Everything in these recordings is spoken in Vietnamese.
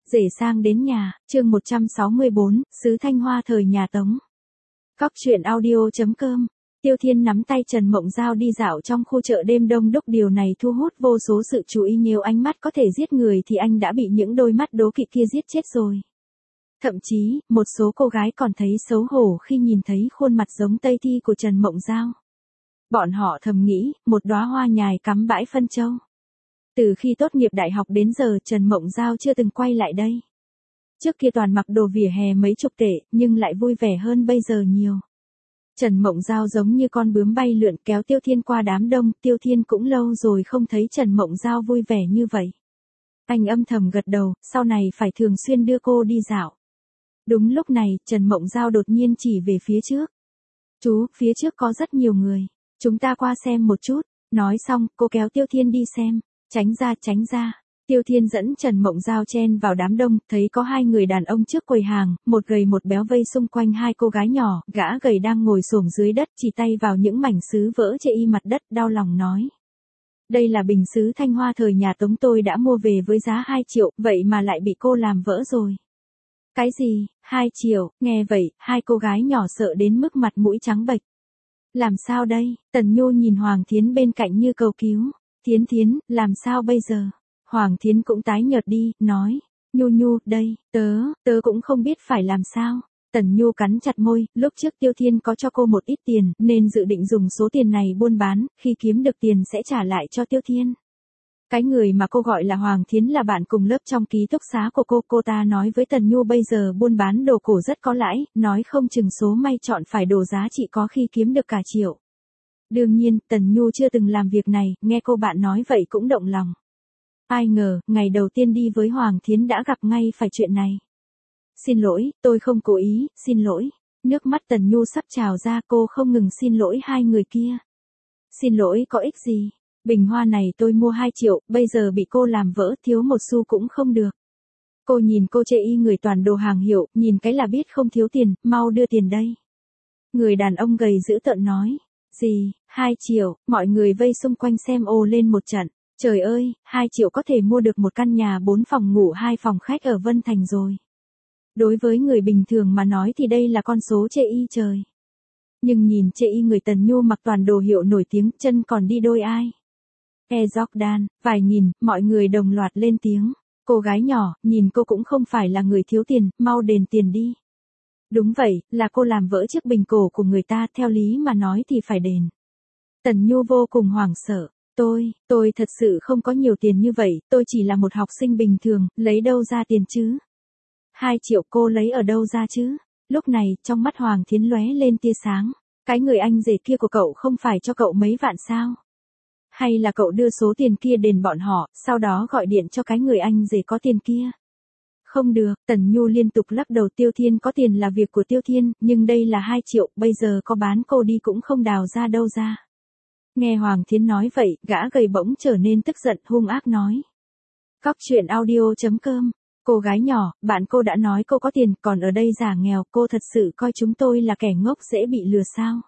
Rể sang đến nhà, chương 164, Sứ Thanh Hoa thời nhà Tống. Cóc truyện audio.com. Tiêu Thiên nắm tay Trần Mộng Giao đi dạo trong khu chợ đêm đông đúc, điều này thu hút vô số sự chú ý, nếu ánh mắt có thể giết người thì anh đã bị những đôi mắt đố kỵ kia giết chết rồi. Thậm chí, một số cô gái còn thấy xấu hổ khi nhìn thấy khuôn mặt giống Tây Thi của Trần Mộng Giao. Bọn họ thầm nghĩ, một đóa hoa nhài cắm bãi phân châu. Từ khi tốt nghiệp đại học đến giờ Trần Mộng Giao chưa từng quay lại đây. Trước kia toàn mặc đồ vỉa hè mấy chục tệ, nhưng lại vui vẻ hơn bây giờ nhiều. Trần Mộng Giao giống như con bướm bay lượn kéo Tiêu Thiên qua đám đông, Tiêu Thiên cũng lâu rồi không thấy Trần Mộng Giao vui vẻ như vậy. Anh âm thầm gật đầu, sau này phải thường xuyên đưa cô đi dạo. Đúng lúc này, Trần Mộng Giao đột nhiên chỉ về phía trước. Chú, phía trước có rất nhiều người. Chúng ta qua xem một chút. Nói xong, cô kéo Tiêu Thiên đi xem. Tránh ra, tránh ra. Tiêu Thiên dẫn Trần Mộng Giao chen vào đám đông, thấy có hai người đàn ông trước quầy hàng, một gầy một béo vây xung quanh hai cô gái nhỏ, gã gầy đang ngồi xổm dưới đất chỉ tay vào những mảnh sứ vỡ chê y mặt đất, đau lòng nói. Đây là bình sứ Thanh Hoa thời nhà Tống, tôi đã mua về với giá 2 triệu, vậy mà lại bị cô làm vỡ rồi. Cái gì, 2 triệu, nghe vậy, hai cô gái nhỏ sợ đến mức mặt mũi trắng bệch. Làm sao đây, Tần Nhu nhìn Hoàng Thiến bên cạnh như cầu cứu. Thiến Thiến, làm sao bây giờ? Hoàng Thiến cũng tái nhợt đi, nói. Nhu, đây, tớ cũng không biết phải làm sao. Tần Nhu cắn chặt môi, lúc trước Tiêu Thiên có cho cô một ít tiền, nên dự định dùng số tiền này buôn bán, khi kiếm được tiền sẽ trả lại cho Tiêu Thiên. Cái người mà cô gọi là Hoàng Thiến là bạn cùng lớp trong ký túc xá của cô ta nói với Tần Nhu bây giờ buôn bán đồ cổ rất có lãi, nói không chừng số may chọn phải đồ giá trị có khi kiếm được cả triệu. Đương nhiên, Tần Nhu chưa từng làm việc này, nghe cô bạn nói vậy cũng động lòng. Ai ngờ, ngày đầu tiên đi với Hoàng Thiến đã gặp ngay phải chuyện này. Xin lỗi, tôi không cố ý, xin lỗi. Nước mắt Tần Nhu sắp trào ra, cô không ngừng xin lỗi hai người kia. Xin lỗi có ích gì? Bình hoa này tôi mua 2 triệu, bây giờ bị cô làm vỡ, thiếu một xu cũng không được. Cô nhìn cô chê y người toàn đồ hàng hiệu, nhìn cái là biết không thiếu tiền, mau đưa tiền đây. Người đàn ông gầy dữ tợn nói. Gì, 2 triệu, mọi người vây xung quanh xem ồ lên một trận. Trời ơi, 2 triệu có thể mua được một căn nhà 4 phòng ngủ 2 phòng khách ở Vân Thành rồi. Đối với người bình thường mà nói thì đây là con số chê y trời. Nhưng nhìn chê y người Tần Nhu mặc toàn đồ hiệu nổi tiếng, chân còn đi đôi ai. Jordan, vài nghìn, mọi người đồng loạt lên tiếng. Cô gái nhỏ, nhìn cô cũng không phải là người thiếu tiền, mau đền tiền đi. Đúng vậy, là cô làm vỡ chiếc bình cổ của người ta, theo lý mà nói thì phải đền. Tần Nhu vô cùng hoảng sợ. Tôi thật sự không có nhiều tiền như vậy, tôi chỉ là một học sinh bình thường, lấy đâu ra tiền chứ? 2 triệu cô lấy ở đâu ra chứ? Lúc này, trong mắt Hoàng Thiến lóe lên tia sáng. Cái người anh rể kia của cậu không phải cho cậu mấy vạn sao? Hay là cậu đưa số tiền kia đền bọn họ, sau đó gọi điện cho cái người anh rể có tiền kia? Không được, Tần Nhu liên tục lắc đầu. Tiêu Thiên có tiền là việc của Tiêu Thiên, nhưng đây là 2 triệu, bây giờ có bán cô đi cũng không đào ra đâu ra. Nghe Hoàng Thiến nói vậy, gã gầy bỗng trở nên tức giận, hung ác nói. Cóc truyện audio.com. Cô gái nhỏ, bạn cô đã nói cô có tiền, còn ở đây giả nghèo, cô thật sự coi chúng tôi là kẻ ngốc dễ bị lừa sao?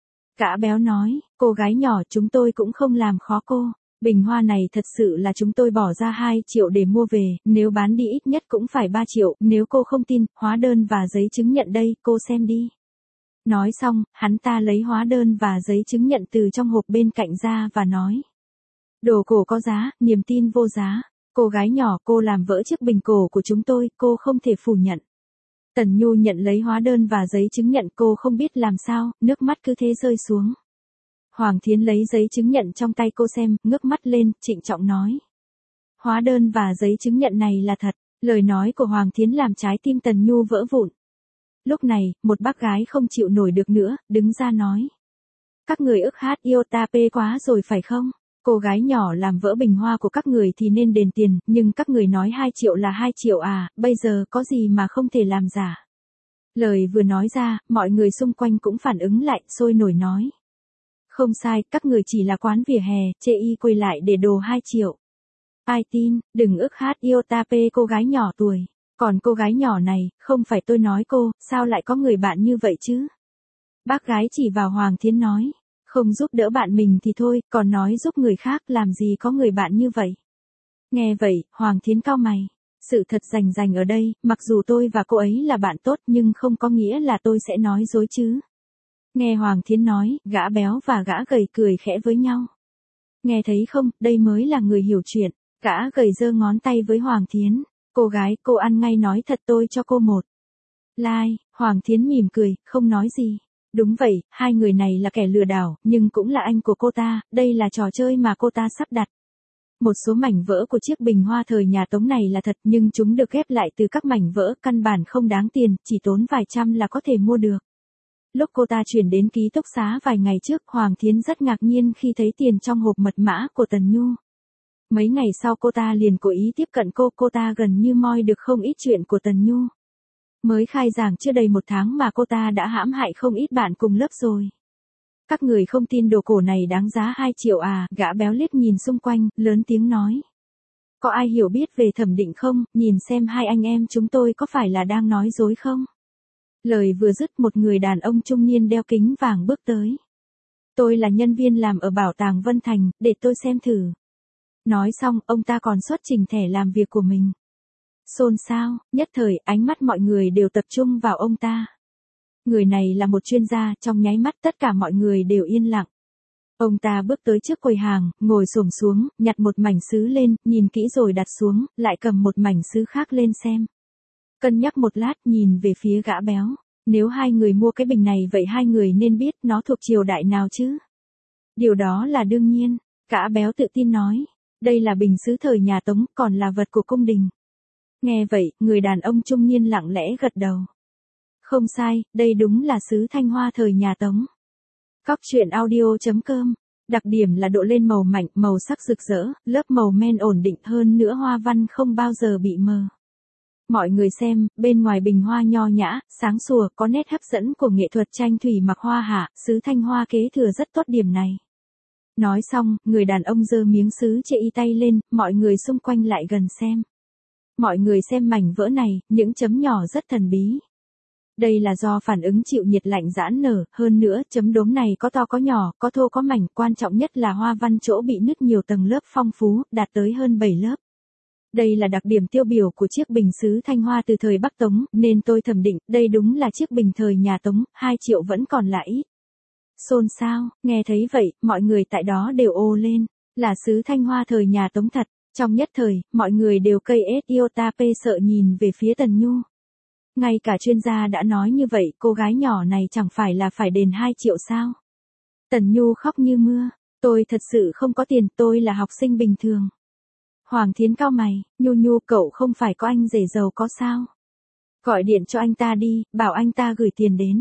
Gã béo nói, cô gái nhỏ, chúng tôi cũng không làm khó cô. Bình hoa này thật sự là chúng tôi bỏ ra 2 triệu để mua về, nếu bán đi ít nhất cũng phải 3 triệu, nếu cô không tin, hóa đơn và giấy chứng nhận đây, cô xem đi. Nói xong, hắn ta lấy hóa đơn và giấy chứng nhận từ trong hộp bên cạnh ra và nói. Đồ cổ có giá, niềm tin vô giá. Cô gái nhỏ, cô làm vỡ chiếc bình cổ của chúng tôi, cô không thể phủ nhận. Tần Nhu nhận lấy hóa đơn và giấy chứng nhận, cô không biết làm sao, nước mắt cứ thế rơi xuống. Hoàng Thiến lấy giấy chứng nhận trong tay cô xem, ngước mắt lên, trịnh trọng nói. Hóa đơn và giấy chứng nhận này là thật. Lời nói của Hoàng Thiến làm trái tim Tần Nhu vỡ vụn. Lúc này, một bác gái không chịu nổi được nữa, đứng ra nói. Các người ức hát yêu ta pê quá rồi phải không? Cô gái nhỏ làm vỡ bình hoa của các người thì nên đền tiền, nhưng các người nói 2 triệu là 2 triệu à, bây giờ có gì mà không thể làm giả. Lời vừa nói ra, mọi người xung quanh cũng phản ứng lại, sôi nổi nói. Không sai, các người chỉ là quán vỉa hè, chê y quay lại để đồ 2 triệu. Ai tin, đừng ức hát yêu ta pê cô gái nhỏ tuổi. Còn cô gái nhỏ này, không phải tôi nói cô, sao lại có người bạn như vậy chứ? Bác gái chỉ vào Hoàng Thiến nói. Không giúp đỡ bạn mình thì thôi, còn nói giúp người khác làm gì có người bạn như vậy. Nghe vậy, Hoàng Thiến cau mày. Sự thật rành rành ở đây, mặc dù tôi và cô ấy là bạn tốt nhưng không có nghĩa là tôi sẽ nói dối chứ. Nghe Hoàng Thiến nói, gã béo và gã gầy cười khẽ với nhau. Nghe thấy không, đây mới là người hiểu chuyện. Gã gầy giơ ngón tay với Hoàng Thiến. Cô gái, cô ăn ngay nói thật tôi cho cô một like. Hoàng Thiến mỉm cười, không nói gì. Đúng vậy, hai người này là kẻ lừa đảo, nhưng cũng là anh của cô ta, đây là trò chơi mà cô ta sắp đặt. Một số mảnh vỡ của chiếc bình hoa thời nhà Tống này là thật nhưng chúng được ghép lại từ các mảnh vỡ căn bản không đáng tiền, chỉ tốn vài trăm là có thể mua được. Lúc cô ta chuyển đến ký túc xá vài ngày trước, Hoàng Thiến rất ngạc nhiên khi thấy tiền trong hộp mật mã của Tần Nhu. Mấy ngày sau cô ta liền cố ý tiếp cận cô ta gần như moi được không ít chuyện của Tần Nhu. Mới khai giảng chưa đầy 1 tháng mà cô ta đã hãm hại không ít bạn cùng lớp rồi. Các người không tin đồ cổ này đáng giá 2 triệu à, gã béo liếc nhìn xung quanh, lớn tiếng nói. Có ai hiểu biết về thẩm định không, nhìn xem hai anh em chúng tôi có phải là đang nói dối không? Lời vừa dứt một người đàn ông trung niên đeo kính vàng bước tới. Tôi là nhân viên làm ở bảo tàng Vân Thành, để tôi xem thử. Nói xong, ông ta còn xuất trình thẻ làm việc của mình. Xôn xao, nhất thời, ánh mắt mọi người đều tập trung vào ông ta. Người này là một chuyên gia, trong nháy mắt tất cả mọi người đều yên lặng. Ông ta bước tới trước quầy hàng, ngồi xổm xuống, nhặt một mảnh sứ lên, nhìn kỹ rồi đặt xuống, lại cầm một mảnh sứ khác lên xem. Cân nhắc một lát, nhìn về phía gã béo. Nếu hai người mua cái bình này vậy hai người nên biết nó thuộc triều đại nào chứ? Điều đó là đương nhiên. Gã béo tự tin nói. Đây là bình sứ thời nhà Tống, còn là vật của cung đình. Nghe vậy, người đàn ông trung niên lặng lẽ gật đầu. Không sai, đây đúng là sứ Thanh Hoa thời nhà Tống. Cóc truyện audio.com. Đặc điểm là độ lên màu mạnh, màu sắc rực rỡ, lớp màu men ổn định hơn nữa hoa văn không bao giờ bị mờ. Mọi người xem, bên ngoài bình hoa nho nhã, sáng sủa, có nét hấp dẫn của nghệ thuật tranh thủy mặc hoa hạ, sứ Thanh Hoa kế thừa rất tốt điểm này. Nói xong, người đàn ông giơ miếng sứ chệ y tay lên, mọi người xung quanh lại gần xem. Mọi người xem mảnh vỡ này, những chấm nhỏ rất thần bí. Đây là do phản ứng chịu nhiệt lạnh giãn nở, hơn nữa, chấm đốm này có to có nhỏ, có thô có mảnh, quan trọng nhất là hoa văn chỗ bị nứt nhiều tầng lớp phong phú, đạt tới hơn 7 lớp. Đây là đặc điểm tiêu biểu của chiếc bình sứ Thanh Hoa từ thời Bắc Tống, nên tôi thẩm định, đây đúng là chiếc bình thời nhà Tống, 2 triệu vẫn còn là ít. Xôn xao, nghe thấy vậy, mọi người tại đó đều ồ lên, là sứ Thanh Hoa thời nhà Tống thật. Trong nhất thời, mọi người đều cây iota sợ nhìn về phía Tần Nhu. Ngay cả chuyên gia đã nói như vậy, cô gái nhỏ này chẳng phải là phải đền 2 triệu sao? Tần Nhu khóc như mưa, tôi thật sự không có tiền, tôi là học sinh bình thường. Hoàng Thiến cau mày, Nhu cậu không phải có anh rể giàu có sao? Gọi điện cho anh ta đi, bảo anh ta gửi tiền đến.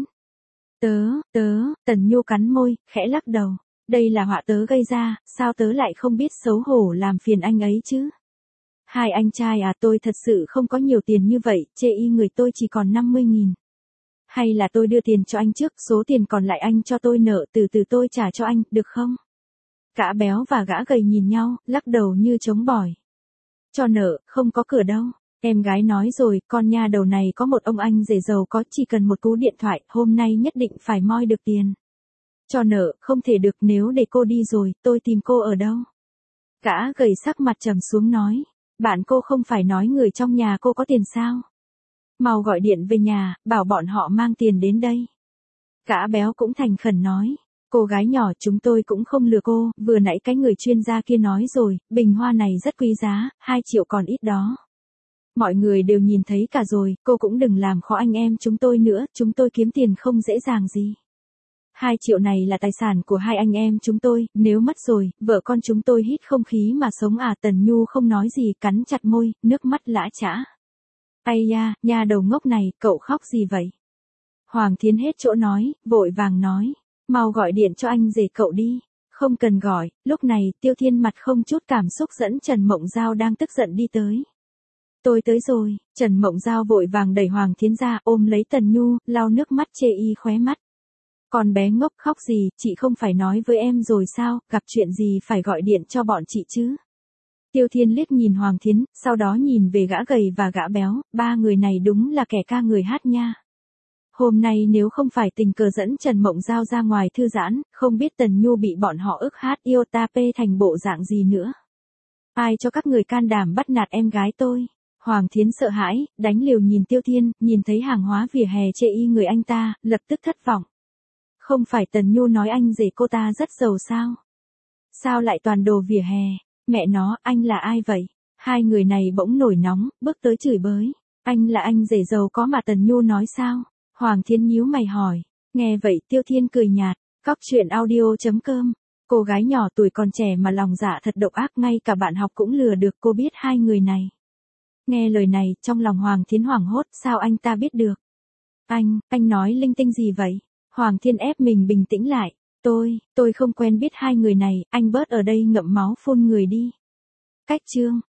Tần Nhu cắn môi, khẽ lắc đầu. Đây là họa tớ gây ra, sao tớ lại không biết xấu hổ làm phiền anh ấy chứ? Hai anh trai à, tôi thật sự không có nhiều tiền như vậy, chê y người tôi chỉ còn 50.000. Hay là tôi đưa tiền cho anh trước, số tiền còn lại anh cho tôi nợ, từ từ tôi trả cho anh, được không? Gã béo và gã gầy nhìn nhau, lắc đầu như trống bỏi. Cho nợ, không có cửa đâu. Em gái nói rồi, con nha đầu này có một ông anh rể giàu có, chỉ cần một cú điện thoại, hôm nay nhất định phải moi được tiền. Cho nợ, không thể được, nếu để cô đi rồi, tôi tìm cô ở đâu? Gã gầy sắc mặt trầm xuống nói. Bạn cô không phải nói người trong nhà cô có tiền sao? Mau gọi điện về nhà, bảo bọn họ mang tiền đến đây. Gã béo cũng thành khẩn nói. Cô gái nhỏ, chúng tôi cũng không lừa cô, vừa nãy cái người chuyên gia kia nói rồi, bình hoa này rất quý giá, 2 triệu còn ít đó. Mọi người đều nhìn thấy cả rồi, cô cũng đừng làm khó anh em chúng tôi nữa, chúng tôi kiếm tiền không dễ dàng gì. 2 triệu này là tài sản của hai anh em chúng tôi, nếu mất rồi, vợ con chúng tôi hít không khí mà sống à. Tần Nhu không nói gì, cắn chặt môi, nước mắt lã chã. Ây da, nhà đầu ngốc này, cậu khóc gì vậy? Hoàng Thiến hết chỗ nói, vội vàng nói, mau gọi điện cho anh rể cậu đi. Không cần gọi, lúc này, Tiêu Thiên mặt không chút cảm xúc dẫn Trần Mộng Giao đang tức giận đi tới. Tôi tới rồi, Trần Mộng Giao vội vàng đẩy Hoàng Thiến ra, ôm lấy Tần Nhu, lau nước mắt chê y khóe mắt. Con bé ngốc khóc gì, chị không phải nói với em rồi sao, gặp chuyện gì phải gọi điện cho bọn chị chứ. Tiêu Thiên liếc nhìn Hoàng Thiến, sau đó nhìn về gã gầy và gã béo, ba người này đúng là kẻ ca người hát nha. Hôm nay nếu không phải tình cờ dẫn Trần Mộng Giao ra ngoài thư giãn, không biết Tần Nhu bị bọn họ ức hát iota p thành bộ dạng gì nữa. Ai cho các người can đảm bắt nạt em gái tôi? Hoàng Thiến sợ hãi, đánh liều nhìn Tiêu Thiên, nhìn thấy hàng hóa vỉa hè chê y người anh ta, lập tức thất vọng. Không phải Tần Nhu nói anh rể cô ta rất giàu sao? Sao lại toàn đồ vỉa hè? Mẹ nó, anh là ai vậy? Hai người này bỗng nổi nóng, bước tới chửi bới. Anh là anh rể giàu có mà Tần Nhu nói sao? Hoàng Thiến nhíu mày hỏi. Nghe vậy Tiêu Thiên cười nhạt. Cóc truyện audio.com. Cô gái nhỏ tuổi còn trẻ mà lòng dạ thật độc ác, ngay cả bạn học cũng lừa được. Cô biết hai người này. Nghe lời này, trong lòng Hoàng Thiến hoảng hốt, sao anh ta biết được? Anh nói linh tinh gì vậy? Hoàng Thiên ép mình bình tĩnh lại. Tôi không quen biết hai người này, anh bớt ở đây ngậm máu phun người đi. Cách chương.